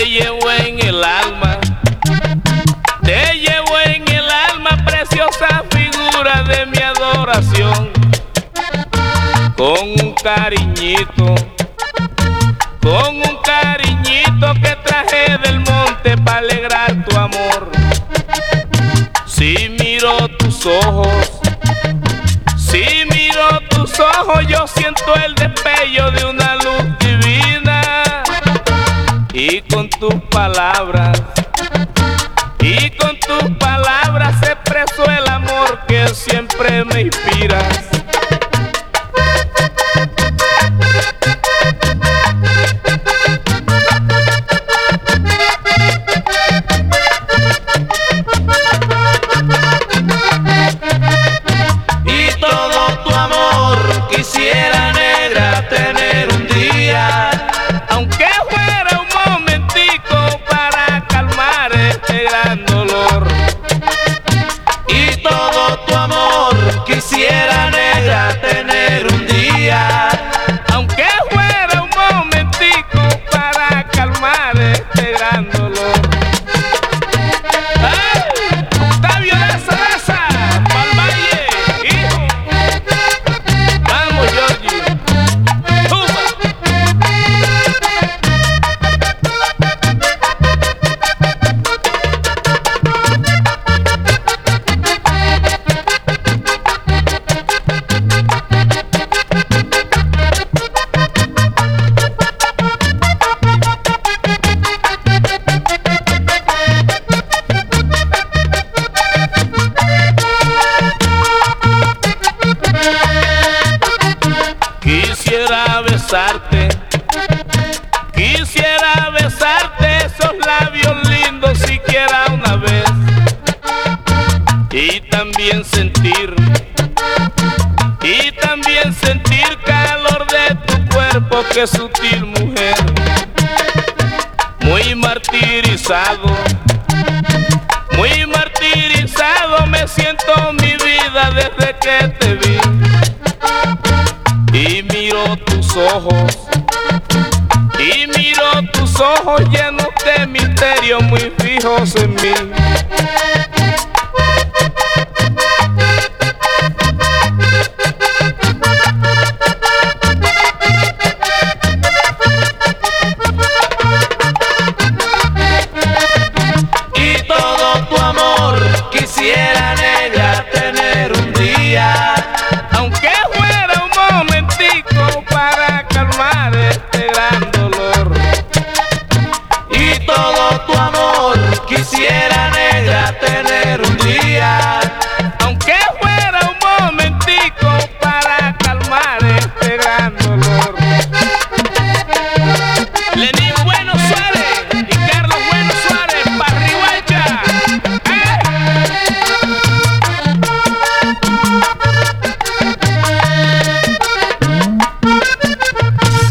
Te llevo en el alma, te llevo en el alma, preciosa figura de mi adoración. Con un cariñito que traje del monte para alegrar tu amor. Si miro tus ojos, si miro tus ojos, yo siento el destello de una luz divina. Y con tus palabras, expreso el amor que siempre me inspiras. Quisiera, negra, tener un día, aunque fuera un momentico, para calmar este gran dolor. Y todo tu amor quisiera, negra, tener un día, aunque fuera un momentico, para calmar este gran dolor. Octavio de Sarasa, pa'l valle, hijo. Vamos, Georgie. Quisiera besarte esos labios lindos siquiera una vez, y también sentir calor de tu cuerpo, que sutil mujer. Muy martirizado me siento mi vida desde que te vi. Y miro tus ojos llenos de misterio, muy fijos en mí. y todo tu amor quisiera, negra, tener un día, aunque fuera un momentico, para calmar este gran dolor. Y todo tu amor quisiera, negra, tener un día, aunque fuera un momentico, para calmar este gran dolor. Lenín Bueno Suárez y Carlos Bueno Suárez, Parriguacha.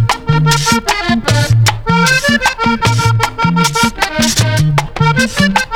¡Eh!